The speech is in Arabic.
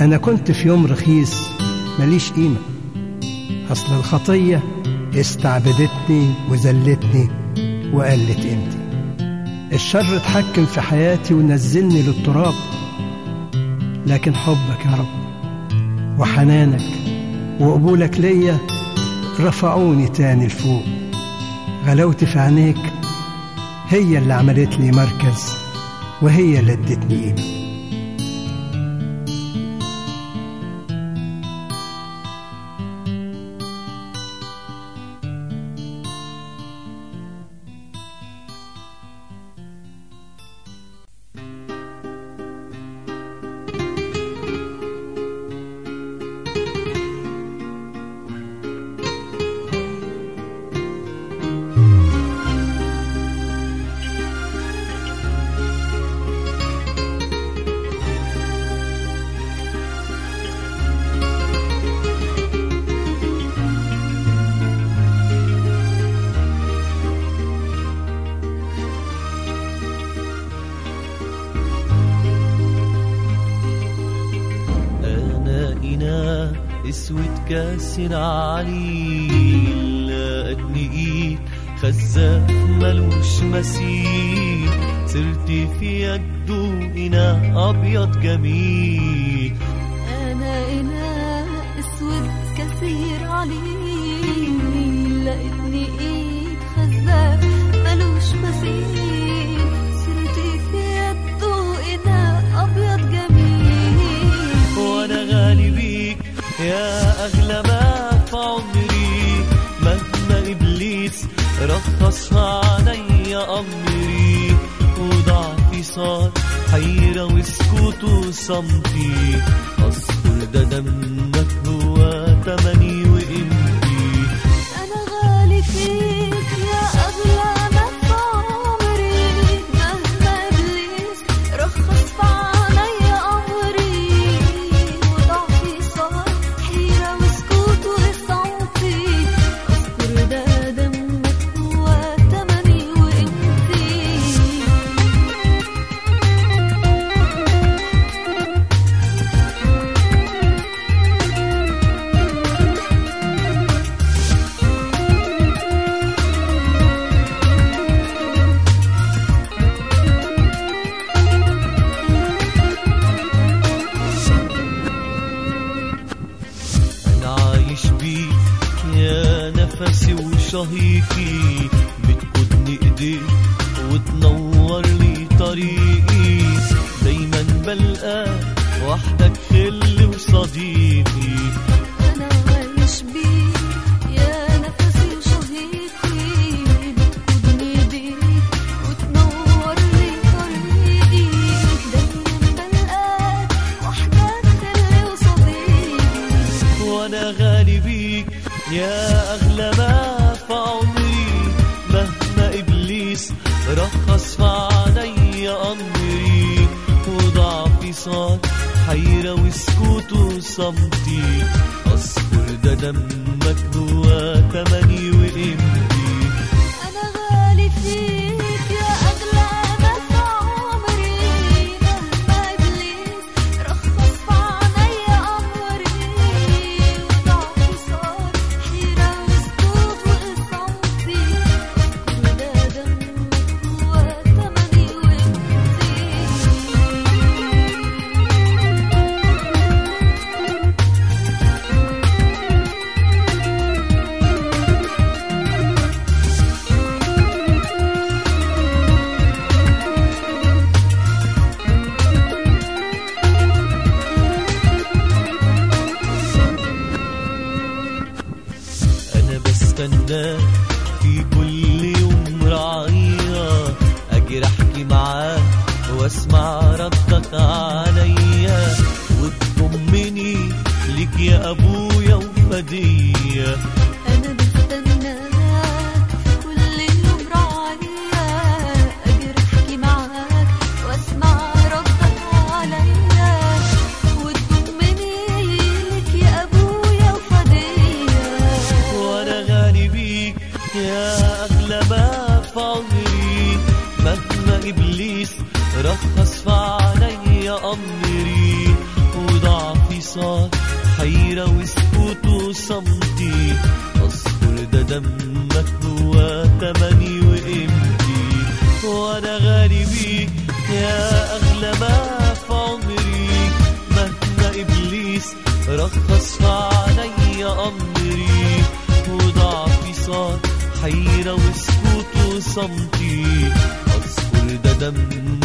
أنا كنت في يوم رخيص ماليش قيمة، أصل الخطية استعبدتني وذلتني وقلت قيمتي. الشر اتحكم في حياتي ونزلني للتراب، لكن حبك يا رب وحنانك وقبولك ليا رفعوني تاني لفوق. غلاوتي في عينيك هي اللي عملت لي مركز، وهي اللي ادتني قيمة. اسود كاسر عليه لقتني ايد خزاف ملوش مثيل، صرت في يده إناء أبيض جميل. أنا إناء اسود كثير عليه لقتني ايد خزاف ملوش مثيل، صرت في يده إناء أبيض جميل. وأنا غالي بيك يا أغلى ما في عمري، مهما إبليس رخص علي أمري، وضعفي صار حيرة وسكوت وصمتي، أذكر ده دمك هو تمني وقيمتي. أنا غالي فيك يا أغلى ما في عمري، مهما إبليس رخص في علي أمري، وضعفي صار حيرة وسكوت وصمتي، أذكر ده دمك هو تمني وقيمتي. أنا عايش بيك يا نفسي وشهيقي، بتقودني إيديك وتنور لي طريقي، دايما بلقاك وحدك خل وصديقي. أنا عايش بيك يا نفسي وشهيقي، بتقودني بيك وتنور لي طريقي، دايما بلقاك وحدك خل وصديقي. وأنا غالي بيك يا أغلى ما في عمري، مهما إبليس رخص في علي أمري، وضعفي صار حيرة وسكوت وصمتي، أذكر ده دمك هو تمني وقيمتي. أنا غالي فيك يا أغلى ما في عمري، مهما إبليس رخص في علي أمري، وضعفي صار حيرة وسكوت وصمتي، أذكر ده دمك هو تمني وقيمتي. أنا بستناك في كل يوم رعية، أجي أحكي معاك وأسمع ردك عليا، وتضمني ليك يا أبويا وفدية. أنا بستناك كل يوم راعية، أجي أحكي معاك وأسمع ردك عليا، وتضمني ليك يا أبويا وفدية. وأنا غالي بيك يا أغلى ما في عمري، مهما إبليس رخص في علي أمري، وضعفي وصمتي، اذكر ده دمك هو تمني وقيمتي، وانا غالي بيك يا اغلى ما في عمري، مهما ابليس رخص في عليا امري، وضعفي صار حيرة وسكوت وصمتي، اذكر ده دمك